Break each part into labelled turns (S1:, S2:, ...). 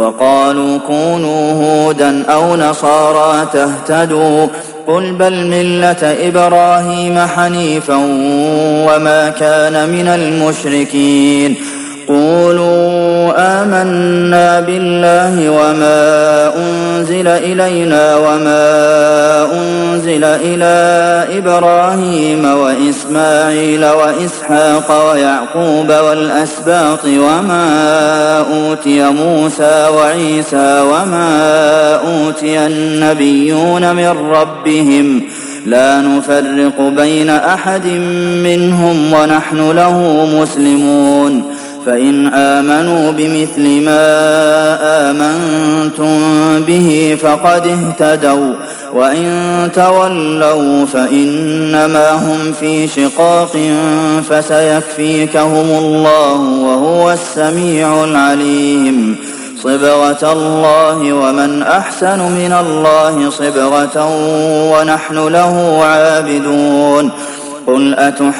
S1: وقالوا كونوا هودا أو نصارى تهتدوا قل بل ملة إبراهيم حنيفا وما كان من المشركين قولوا آمنا بالله وما أنزل إلينا وما أنزل إلى إبراهيم وإسماعيل وإسحاق ويعقوب والأسباط وما أوتي موسى وعيسى وما أوتي النبيون من ربهم لا نفرق بين أحد منهم ونحن له مسلمون فإن آمنوا بمثل ما آمنتم به فقد اهتدوا وإن تولوا فإنما هم في شقاق فسيكفيكهم الله وهو السميع العليم صبغة الله ومن أحسن من الله صبغة ونحن له عابدون قل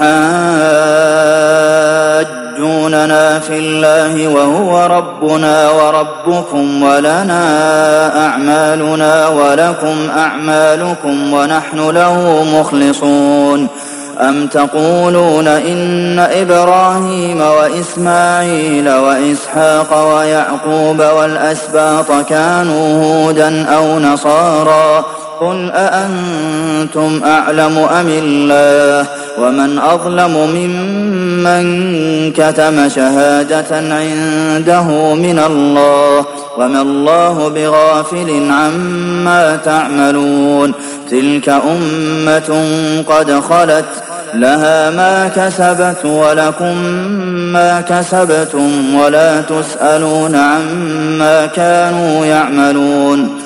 S1: أتحاجوننا في الله وهو ربنا وربكم ولنا أعمالنا ولكم أعمالكم ونحن له مخلصون أم تقولون إن إبراهيم وإسماعيل وإسحاق ويعقوب والأسباط كانوا هودا أو نصارى قل أأنتم أعلم أم الله ومن أظلم ممن كتم شهادة عنده من الله وما الله بغافل عما تعملون تلك أمة قد خلت لها ما كسبت ولكم ما كسبتم ولا تسألون عما كانوا يعملون